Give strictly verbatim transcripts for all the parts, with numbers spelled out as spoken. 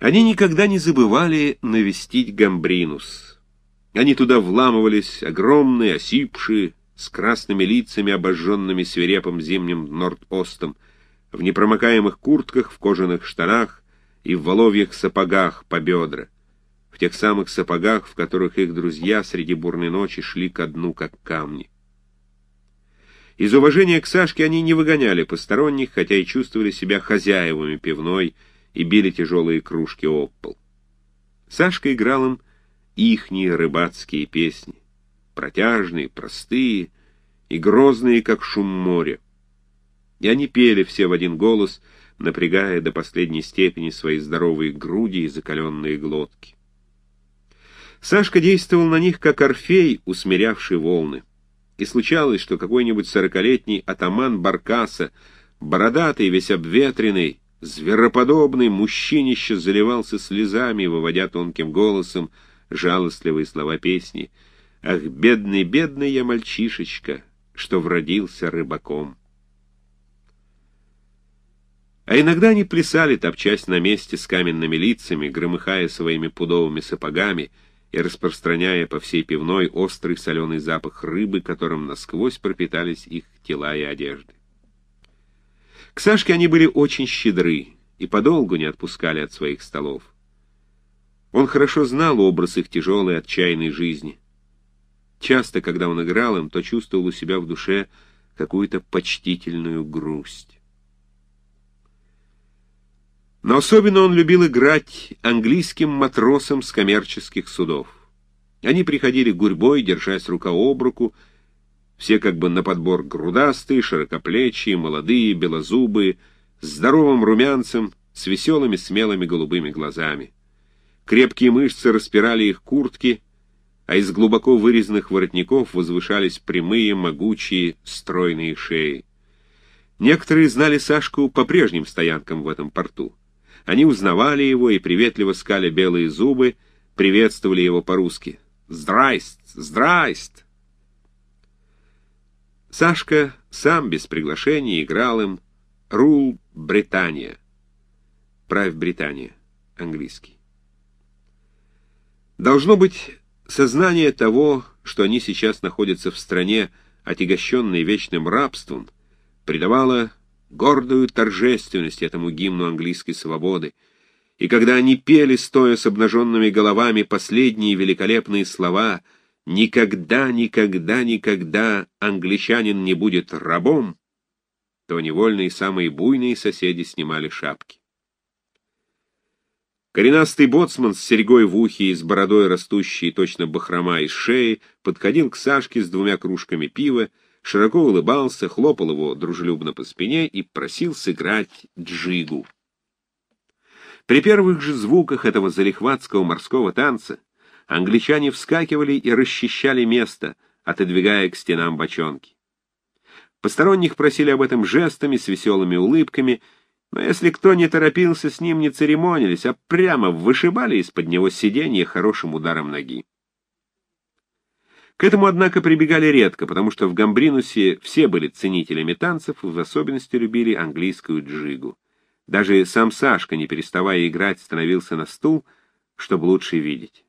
Они никогда не забывали навестить Гамбринус. Они туда вламывались, огромные, осипшие, с красными лицами, обожженными свирепым зимним норд-остом, в непромокаемых куртках, в кожаных штанах и в воловьих сапогах по бедра, в тех самых сапогах, в которых их друзья среди бурной ночи шли ко дну, как камни. Из уважения к Сашке они не выгоняли посторонних, хотя и чувствовали себя хозяевами пивной и били тяжелые кружки об пол. Сашка играл им ихние рыбацкие песни, протяжные, простые и грозные, как шум моря. И они пели все в один голос, напрягая до последней степени свои здоровые груди и закаленные глотки. Сашка действовал на них, как Орфей, усмирявший волны. И случалось, что какой-нибудь сорокалетний атаман Баркаса, бородатый, весь обветренный, звероподобный мужчинище заливался слезами, выводя тонким голосом жалостливые слова песни: «Ах, бедный, бедный я мальчишечка, что вродился рыбаком». А иногда они плясали, топчась на месте с каменными лицами, громыхая своими пудовыми сапогами и распространяя по всей пивной острый соленый запах рыбы, которым насквозь пропитались их тела и одежды. К Сашке они были очень щедры и подолгу не отпускали от своих столов. Он хорошо знал образ их тяжелой, отчаянной жизни. Часто, когда он играл им, то чувствовал у себя в душе какую-то почтительную грусть. Но особенно он любил играть английским матросам с коммерческих судов. Они приходили гурьбой, держась рука об руку, все как бы на подбор грудастые, широкоплечие, молодые, белозубые, с здоровым румянцем, с веселыми, смелыми голубыми глазами. Крепкие мышцы распирали их куртки, а из глубоко вырезанных воротников возвышались прямые, могучие, стройные шеи. Некоторые знали Сашку по прежним стоянкам в этом порту. Они узнавали его и, приветливо скаля белые зубы, приветствовали его по-русски: «Здрайст! Здрайст!». Сашка сам без приглашения играл им «Рул Британия» — «Правь Британия», английский. Должно быть, сознание того, что они сейчас находятся в стране, отягощенной вечным рабством, придавало гордую торжественность этому гимну английской свободы, и когда они пели, стоя с обнаженными головами, последние великолепные слова «Никогда, никогда, никогда англичанин не будет рабом», то невольно и самые буйные соседи снимали шапки. Коренастый боцман с серьгой в ухе и с бородой, растущей точно бахрома из шеи, подходил к Сашке с двумя кружками пива, широко улыбался, хлопал его дружелюбно по спине и просил сыграть джигу. При первых же звуках этого залихватского морского танца англичане вскакивали и расчищали место, отодвигая к стенам бочонки. Посторонних просили об этом жестами, с веселыми улыбками, но если кто не торопился, с ним не церемонились, а прямо вышибали из-под него сиденье хорошим ударом ноги. К этому, однако, прибегали редко, потому что в Гамбринусе все были ценителями танцев и в особенности любили английскую джигу. Даже сам Сашка, не переставая играть, становился на стул, чтобы лучше видеть.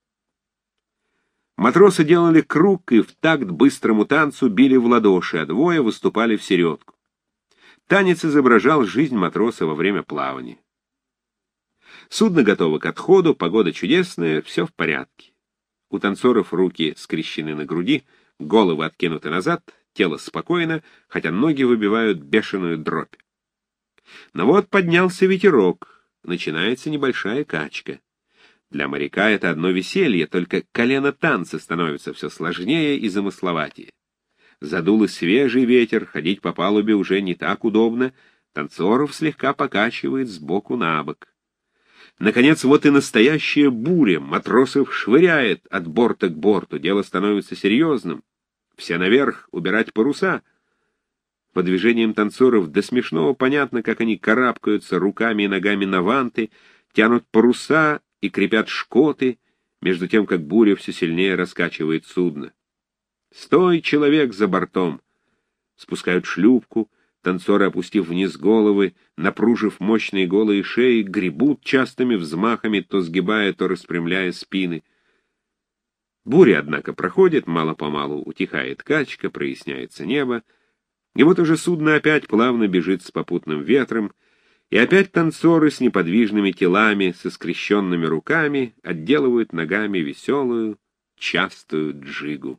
Матросы делали круг и в такт быстрому танцу били в ладоши, а двое выступали в середку. Танец изображал жизнь матроса во время плавания. Судно готово к отходу, погода чудесная, все в порядке. У танцоров руки скрещены на груди, головы откинуты назад, тело спокойно, хотя ноги выбивают бешеную дробь. Но вот поднялся ветерок, начинается небольшая качка. Для моряка это одно веселье, только колено танца становится все сложнее и замысловатее. Задул и свежий ветер, ходить по палубе уже не так удобно, танцоров слегка покачивает сбоку на бок. Наконец, вот и настоящая буря, матросов швыряет от борта к борту, дело становится серьезным. Все наверх, убирать паруса. По движениям танцоров до смешного понятно, как они карабкаются руками и ногами на ванты, тянут паруса и крепят шкоты, между тем, как буря все сильнее раскачивает судно. «Стой, человек, за бортом!» Спускают шлюпку, Танцоры, опустив вниз головы, напружив мощные голые шеи, гребут частыми взмахами, то сгибая, то распрямляя спины. Буря, однако, проходит, мало-помалу утихает качка, проясняется небо, и вот уже судно опять плавно бежит с попутным ветром, и опять танцоры с неподвижными телами, со скрещенными руками отделывают ногами веселую, частую джигу.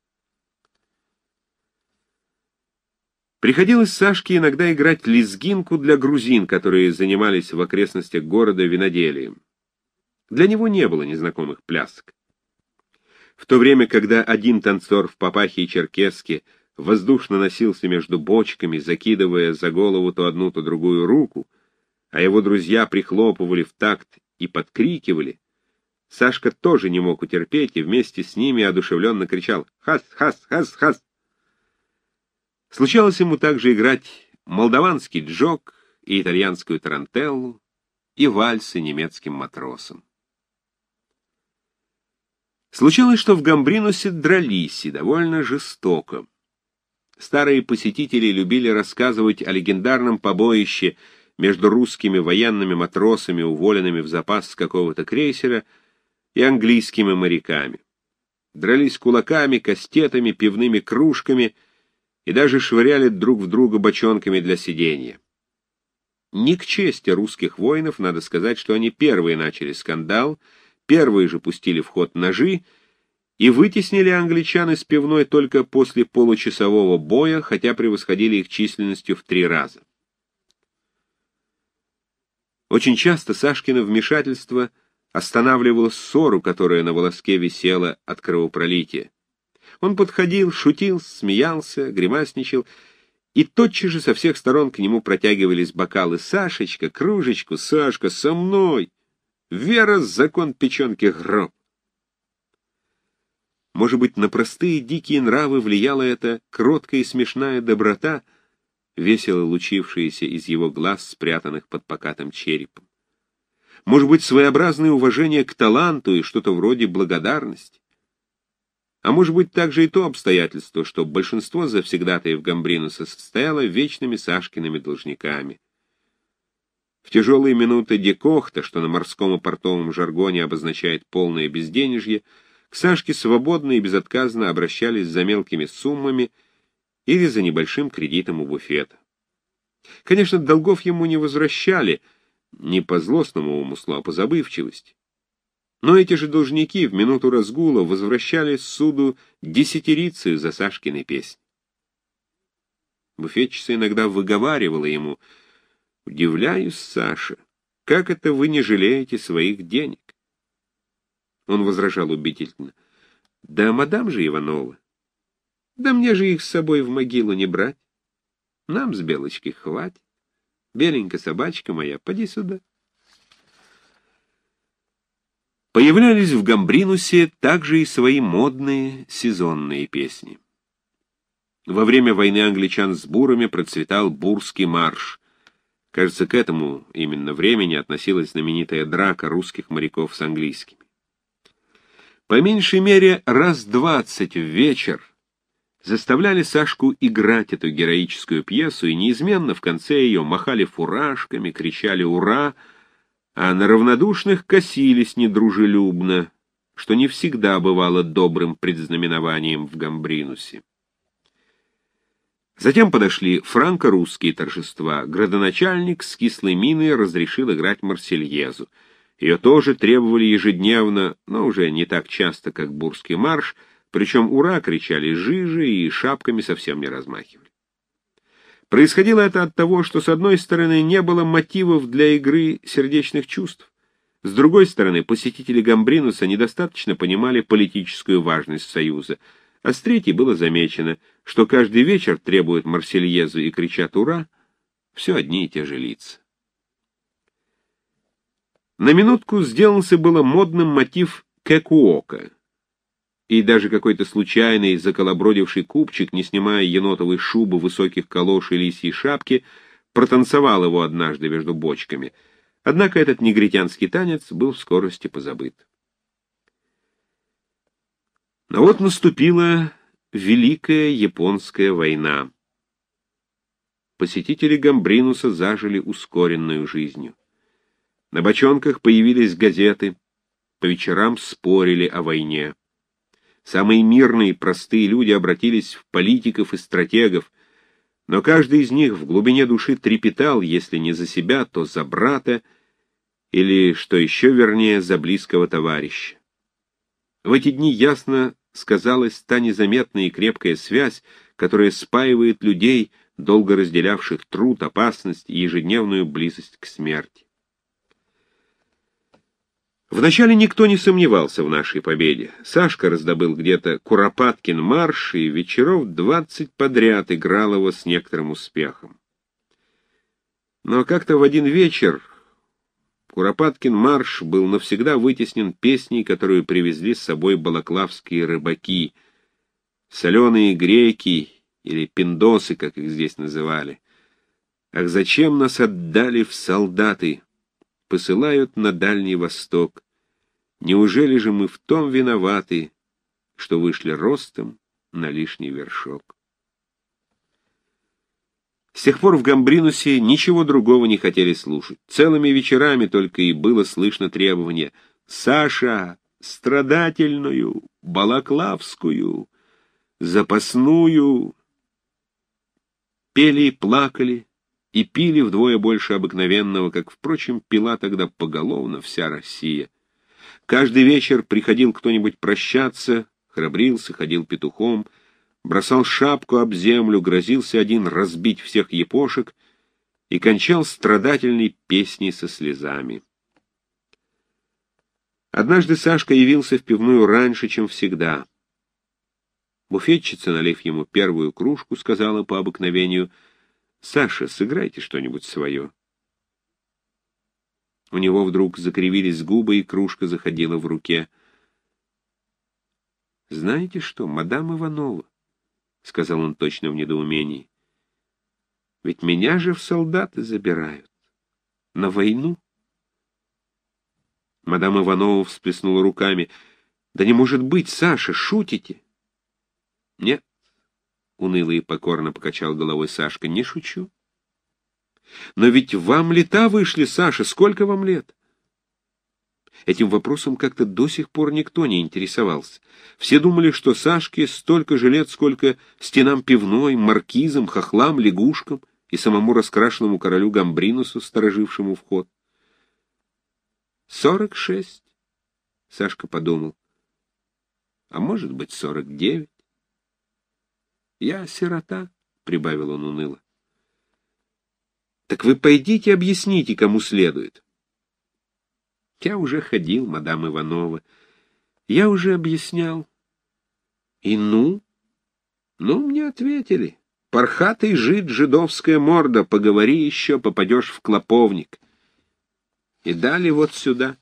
Приходилось Сашке иногда играть лезгинку для грузин, которые занимались в окрестностях города виноделием. Для него не было незнакомых плясок. В то время, когда один танцор в папахе и черкеске воздушно носился между бочками, закидывая за голову то одну, то другую руку, а его друзья прихлопывали в такт и подкрикивали, Сашка тоже не мог утерпеть и вместе с ними одушевленно кричал «Хас, хас, хас, хас!». Случалось ему также играть молдаванский джог и итальянскую тарантеллу, и вальсы немецким матросам. Случалось, что в Гамбринусе дрались, и довольно жестоко. Старые посетители любили рассказывать о легендарном побоище между русскими военными матросами, уволенными в запас с какого-то крейсера, и английскими моряками. Дрались кулаками, кастетами, пивными кружками и даже швыряли друг в друга бочонками для сидения. Не к чести русских воинов, надо сказать, что они первые начали скандал, первые же пустили в ход ножи и вытеснили англичан из пивной только после получасового боя, хотя превосходили их численностью в три раза. Очень часто Сашкино вмешательство останавливало ссору, которая на волоске висела от кровопролития. Он подходил, шутил, смеялся, гримасничал, и тотчас же со всех сторон к нему протягивались бокалы «Сашечка, кружечку, Сашка, со мной! Вера, закон печенки, гроб!». Может быть, на простые дикие нравы влияла эта кроткая и смешная доброта, весело лучившаяся из его глаз, спрятанных под покатым черепом. Может быть, своеобразное уважение к таланту и что-то вроде благодарности. А может быть, также и то обстоятельство, что большинство завсегдатаев Гамбринуса состояло вечными Сашкиными должниками. В тяжелые минуты декохта, что на морском и портовом жаргоне обозначает полное безденежье, к Сашке свободно и безотказно обращались за мелкими суммами или за небольшим кредитом у буфета. Конечно, долгов ему не возвращали, не по злостному умыслу, а по забывчивости. Но эти же должники в минуту разгула возвращали суду десятирицию за Сашкины песни. Буфетчица иногда выговаривала ему: «Удивляюсь, Саша, как это вы не жалеете своих денег?» Он возражал убедительно: «Да мадам же Иванова, да мне же их с собой в могилу не брать. Нам с Белочки хватит. Беленькая собачка моя, поди сюда». Появлялись в Гамбринусе также и свои модные сезонные песни. Во время войны англичан с бурами процветал бурский марш. Кажется, к этому именно времени относилась знаменитая драка русских моряков с английскими. По меньшей мере раз двадцать в вечер заставляли Сашку играть эту героическую пьесу, и неизменно в конце ее махали фуражками, кричали «Ура!», а на равнодушных косились недружелюбно, что не всегда бывало добрым предзнаменованием в Гамбринусе. Затем подошли франко-русские торжества. Градоначальник с кислой миной разрешил играть Марсельезу. Ее тоже требовали ежедневно, но уже не так часто, как бурский марш, причем «Ура!» кричали жижи и шапками совсем не размахивали. Происходило это от того, что с одной стороны не было мотивов для игры сердечных чувств, с другой стороны посетители Гамбринуса недостаточно понимали политическую важность союза, а с третьей было замечено, что каждый вечер требуют Марсельезу и кричат «Ура!» все одни и те же лица. На минутку сделался было модным мотив кекуока, и даже какой-то случайный заколобродивший купчик, не снимая енотовой шубы, высоких калош и лисьей шапки, протанцевал его однажды между бочками. Однако этот негритянский танец был в скорости позабыт. Но вот наступила Великая Японская война. посетители Гамбринуса зажили ускоренную жизнью. На бочонках появились газеты, по вечерам спорили о войне. Самые мирные и простые люди обратились в политиков и стратегов, но каждый из них в глубине души трепетал, если не за себя, то за брата, или, что еще вернее, за близкого товарища. В эти дни ясно сказалась та незаметная и крепкая связь, которая спаивает людей, долго разделявших труд, опасность и ежедневную близость к смерти. Вначале никто не сомневался в нашей победе. Сашка раздобыл где-то Куропаткин марш, и вечеров двадцать подряд играл его с некоторым успехом. Но как-то в один вечер Куропаткин марш был навсегда вытеснен песней, которую привезли с собой балаклавские рыбаки, соленые греки или пиндосы, как их здесь называли. Ах, зачем нас отдали в солдаты? Посылают на Дальний Восток. Неужели же мы в том виноваты, что вышли ростом на лишний вершок? С тех пор в Гамбринусе ничего другого не хотели слушать. Целыми вечерами только и было слышно требование: «Саша, страдательную, балаклавскую, запасную». Пели и плакали, и пили вдвое больше обыкновенного, как, впрочем, пила тогда поголовно вся Россия. Каждый вечер приходил кто-нибудь прощаться, храбрился, ходил петухом, бросал шапку об землю, грозился один разбить всех епошек и кончал страдательной песней со слезами. Однажды Сашка явился в пивную раньше, чем всегда. Буфетчица, налив ему первую кружку, сказала по обыкновению: «Саша, сыграйте что-нибудь свое». У него вдруг закривились губы, и кружка заходила в руке. «Знаете что, мадам Иванова?» — сказал он точно в недоумении. «Ведь меня же в солдаты забирают. На войну». Мадам Иванова всплеснула руками. «Да не может быть, Саша, шутите?» «Нет», — уныло и покорно покачал головой Сашка, — «не шучу». «Но ведь вам лета вышли, Саша, сколько вам лет?» Этим вопросом как-то до сих пор никто не интересовался. Все думали, что Сашке столько же лет, сколько стенам пивной, маркизам, хохлам, лягушкам и самому раскрашенному королю Гамбринусу, сторожившему вход. «Сорок шесть», — Сашка подумал. «А может быть, сорок девять. Я сирота», — прибавил он уныло. «Так вы пойдите объясните, кому следует». «Я уже ходил, мадам Иванова. Я уже объяснял». «И ну?» «Ну, мне ответили. Пархатый жид, жидовская морда, поговори еще, попадешь в клоповник». И дали вот сюда.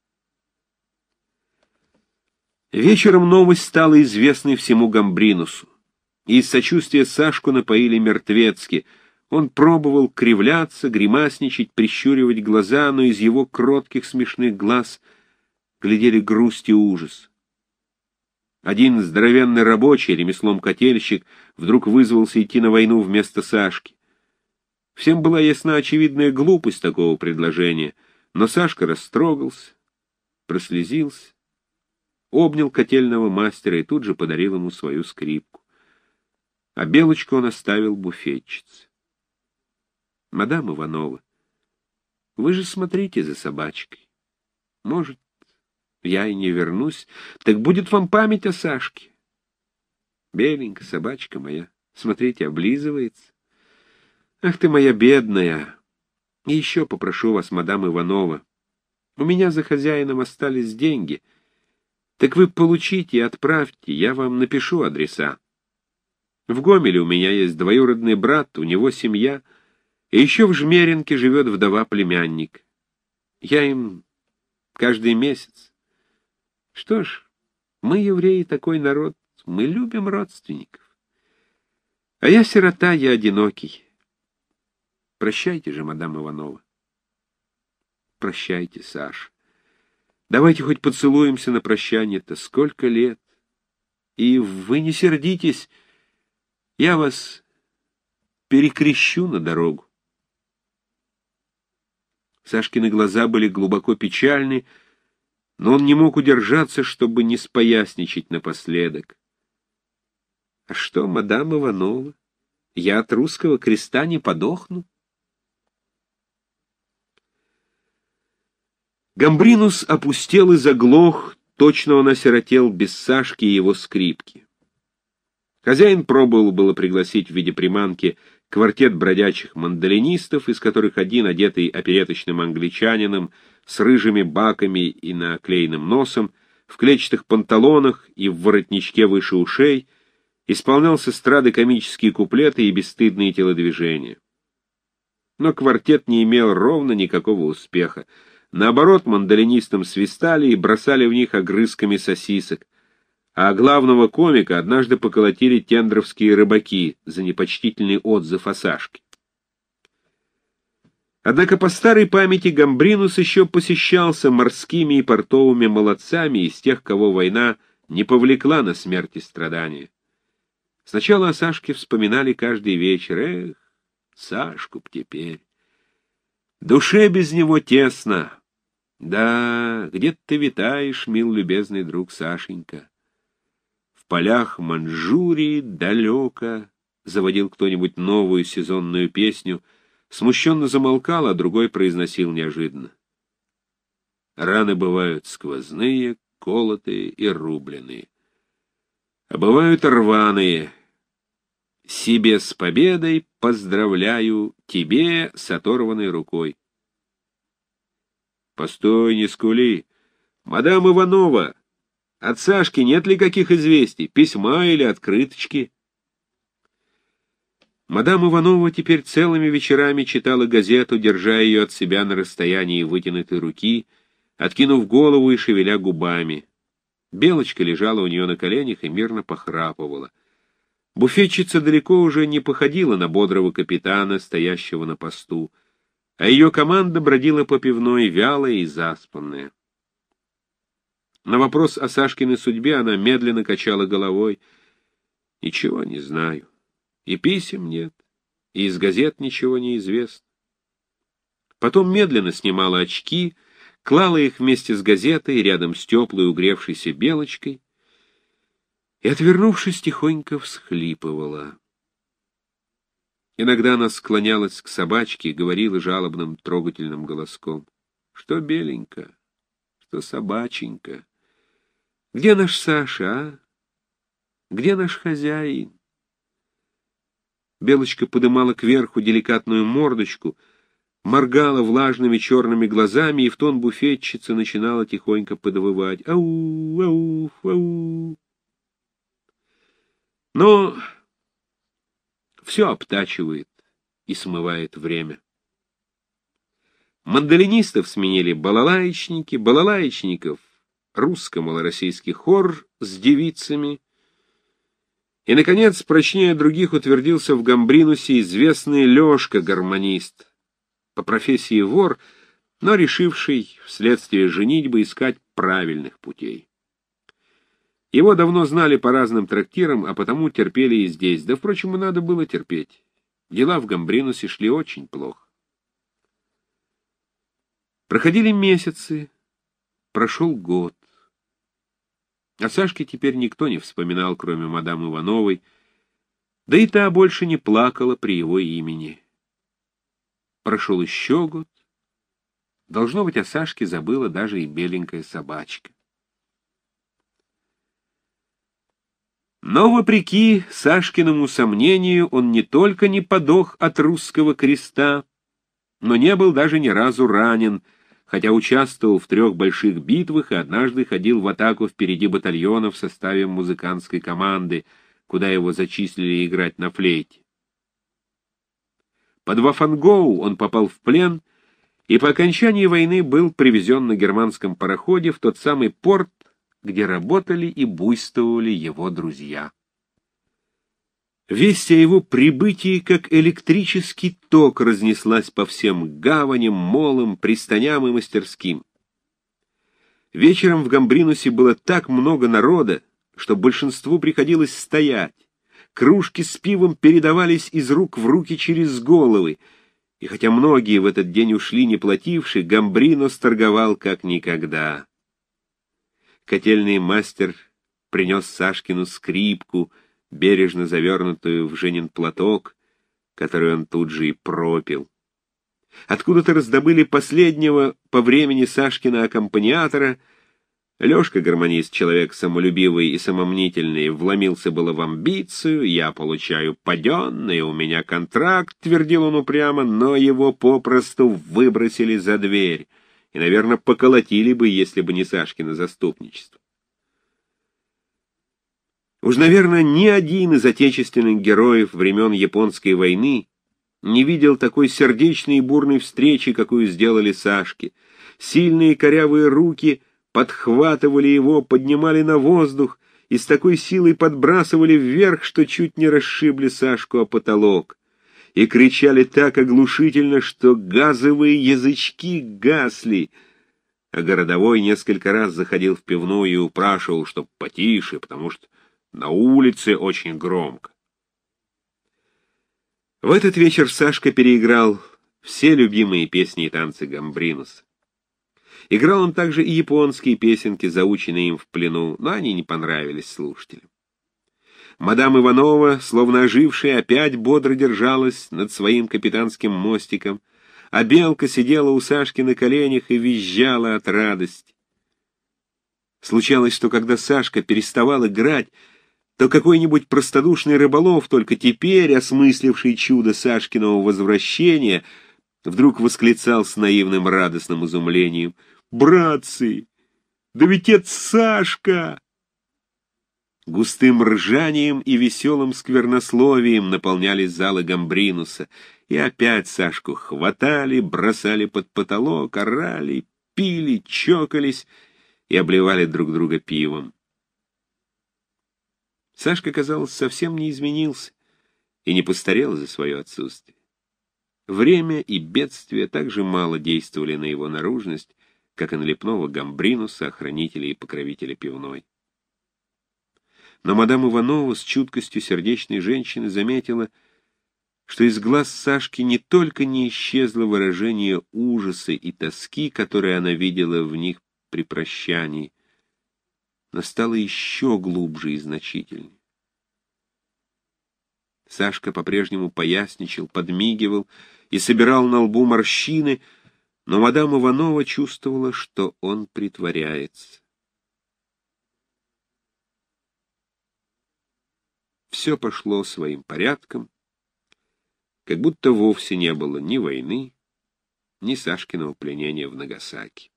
Вечером новость стала известной всему Гамбринусу. И из сочувствия Сашку напоили мертвецки. Он пробовал кривляться, гримасничать, прищуривать глаза, но из его кротких смешных глаз глядели грусть и ужас. Один здоровенный рабочий, ремеслом котельщик, вдруг вызвался идти на войну вместо Сашки. Всем была ясна очевидная глупость такого предложения, но Сашка растрогался, прослезился, обнял котельного мастера и тут же подарил ему свою скрипку. А белочку он оставил буфетчице. «Мадам Иванова, вы же смотрите за собачкой. Может, я и не вернусь, так будет вам память о Сашке. Беленькая собачка моя, смотрите, облизывается. Ах ты моя бедная! И еще попрошу вас, мадам Иванова, у меня за хозяином остались деньги, так вы получите и отправьте, я вам напишу адреса. В Гомеле у меня есть двоюродный брат, у него семья, и еще в Жмеринке живет вдова-племянник. Я им каждый месяц. Что ж, мы, евреи, такой народ, мы любим родственников. А я сирота, я одинокий. Прощайте же, мадам Иванова. Прощайте, Саша. Давайте хоть поцелуемся на прощание-то. Сколько лет. И вы не сердитесь. Я вас перекрещу на дорогу. Сашкины глаза были глубоко печальны, но он не мог удержаться, чтобы не споясничать напоследок. — А что, мадам Иванова, я от русского креста не подохну? Гамбринус опустел и заглох, точно он осиротел без Сашки и его скрипки. Хозяин пробовал было пригласить в виде приманки квартет бродячих мандолинистов, из которых один, одетый опереточным англичанином, с рыжими баками и наклеенным носом, в клетчатых панталонах и в воротничке выше ушей, исполнял с эстрады комические куплеты и бесстыдные телодвижения. Но квартет не имел ровно никакого успеха. Наоборот, мандолинистам свистали и бросали в них огрызками сосисок, а главного комика однажды поколотили тендровские рыбаки за непочтительный отзыв о Сашке. Однако по старой памяти Гамбринус еще посещался морскими и портовыми молодцами из тех, кого война не повлекла на смерть и страдания. Сначала о Сашке вспоминали каждый вечер. Эх, Сашку б теперь. Душе без него тесно. Да, где ты витаешь, мил любезный друг Сашенька? В полях Манчжурии далеко, заводил кто-нибудь новую сезонную песню, смущенно замолкал, а другой произносил неожиданно. Раны бывают сквозные, колотые и рубленые. А бывают рваные. Себе с победой поздравляю, тебе с оторванной рукой. Постой, не скули. Мадам Иванова, от Сашки нет ли каких известий, письма или открыточки? Мадам Иванова теперь целыми вечерами читала газету, держа ее от себя на расстоянии вытянутой руки, откинув голову и шевеля губами. Белочка лежала у нее на коленях и мирно похрапывала. Буфетчица далеко уже не походила на бодрого капитана, стоящего на посту, а ее команда бродила по пивной, вялая и заспанная. На вопрос о Сашкиной судьбе она медленно качала головой. Ничего не знаю. И писем нет, и из газет ничего не известно. Потом медленно снимала очки, клала их вместе с газетой рядом с теплой угревшейся Белочкой и, отвернувшись, тихонько всхлипывала. Иногда она склонялась к собачке и говорила жалобным трогательным голоском: «Что, Беленька, что, собаченька, где наш Саша, а? Где наш хозяин?» Белочка подымала кверху деликатную мордочку, моргала влажными черными глазами, и в тон буфетчица начинала тихонько подвывать: «Ау, ау, ау». Но все обтачивает и смывает время. Мандолинистов сменили балалаечники, балалаечников — русско-малороссийский хор с девицами, и, наконец, прочнее других утвердился в Гамбринусе известный Лешка, гармонист, по профессии вор, но решивший вследствие женитьбы искать правильных путей. Его давно знали по разным трактирам, а потому терпели и здесь. Да, впрочем, и надо было терпеть. Дела в Гамбринусе шли очень плохо. Проходили месяцы, прошел год. О Сашке теперь никто не вспоминал, кроме мадам Ивановой, да и та больше не плакала при его имени. Прошел еще год. Должно быть, о Сашке забыла даже и беленькая собачка. Но, вопреки Сашкиному сомнению, он не только не подох от русского креста, но не был даже ни разу ранен, хотя участвовал в трех больших битвах и однажды ходил в атаку впереди батальона в составе музыкантской команды, куда его зачислили играть на флейте. Под Вафангоу он попал в плен и по окончании войны был привезен на германском пароходе в тот самый порт, где работали и буйствовали его друзья. Весть о его прибытии, как электрический ток, разнеслась по всем гаваням, молам, пристаням и мастерским. Вечером в Гамбринусе было так много народа, что большинству приходилось стоять. кружки с пивом передавались из рук в руки через головы, и хотя многие в этот день ушли не плативши, Гамбринус торговал как никогда. Котельный мастер принес Сашкину скрипку, бережно завернутую в Женин платок, который он тут же и пропил. Откуда-то раздобыли последнего по времени Сашкина аккомпаниатора. Лёшка, гармонист, человек самолюбивый и самомнительный, вломился было в амбицию. «Я получаю паденный, у меня контракт», — твердил он упрямо, но его попросту выбросили за дверь и, наверное, поколотили бы, если бы не Сашкино заступничество. Уж, наверное, ни один из отечественных героев времен Японской войны не видел такой сердечной и бурной встречи, какую сделали Сашке. Сильные корявые руки подхватывали его, поднимали на воздух и с такой силой подбрасывали вверх, что чуть не расшибли Сашку о потолок. И кричали так оглушительно, что газовые язычки гасли. А городовой несколько раз заходил в пивную и упрашивал, чтоб потише, потому что на улице очень громко. В этот вечер Сашка переиграл все любимые песни и танцы Гамбринуса. Играл он также и японские песенки, заученные им в плену, но они не понравились слушателям. Мадам Иванова, словно ожившая, опять бодро держалась над своим капитанским мостиком, а Белка сидела у Сашки на коленях и визжала от радости. Случалось, что когда Сашка переставал играть, то какой-нибудь простодушный рыболов, только теперь осмысливший чудо Сашкиного возвращения, вдруг восклицал с наивным радостным изумлением: «Братцы, да ведь это Сашка!» Густым ржанием и веселым сквернословием наполнялись залы Гамбринуса, и опять Сашку хватали, бросали под потолок, орали, пили, чокались и обливали друг друга пивом. Сашка, казалось, совсем не изменился и не постарел за свое отсутствие. Время и бедствия так же мало действовали на его наружность, как и на лепного Гамбринуса, охранителя и покровителя пивной. Но мадам Иванова с чуткостью сердечной женщины заметила, что из глаз Сашки не только не исчезло выражение ужаса и тоски, которое она видела в них при прощании, но стало еще глубже и значительнее. Сашка по-прежнему поясничал, подмигивал и собирал на лбу морщины, но мадам Иванова чувствовала, что он притворяется. Все пошло своим порядком, как будто вовсе не было ни войны, ни Сашкиного пленения в Нагасаки.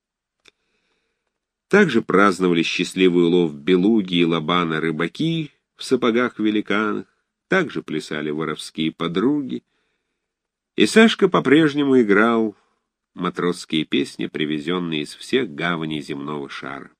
Также праздновали счастливый улов белуги и лобана рыбаки в сапогах-великанах, также плясали воровские подруги, и Сашка по-прежнему играл матросские песни, привезенные из всех гаваней земного шара.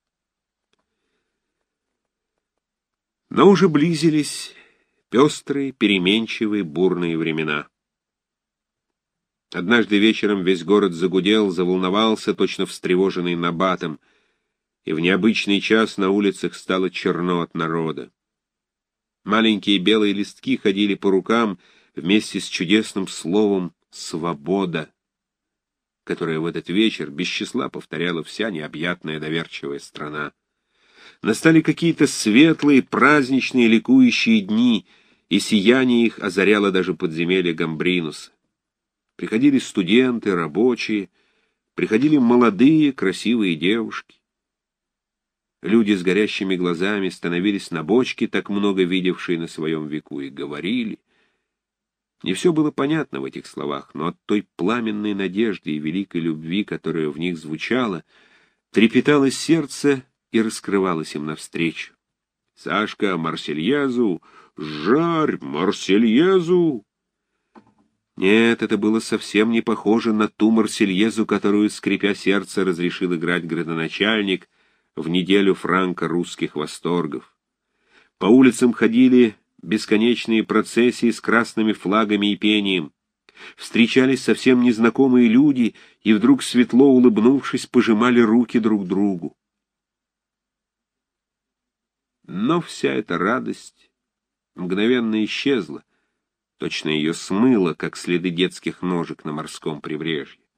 Но уже близились пестрые, переменчивые, бурные времена. Однажды вечером весь город загудел, заволновался, точно встревоженный набатом, и в необычный час на улицах стало черно от народа. Маленькие белые листки ходили по рукам вместе с чудесным словом «свобода», которое в этот вечер без числа повторяла вся необъятная доверчивая страна. Настали какие-то светлые, праздничные, ликующие дни, и сияние их озаряло даже подземелье Гамбринуса. Приходили студенты, рабочие, приходили молодые, красивые девушки. Люди с горящими глазами становились на бочки, так много видевшие на своем веку, и говорили. Не все было понятно в этих словах, но от той пламенной надежды и великой любви, которая в них звучала, трепетало сердце и раскрывалось им навстречу. «Сашка, Марсельезу! Жарь, Марсельезу!» Нет, это было совсем не похоже на ту Марсельезу, которую, скрипя сердце, разрешил играть градоначальник в неделю франко-русских восторгов. По улицам ходили бесконечные процессии с красными флагами и пением. Встречались совсем незнакомые люди и вдруг, светло улыбнувшись, пожимали руки друг другу. Но вся эта радость мгновенно исчезла, точно ее смыло, как следы детских ножек на морском прибрежье.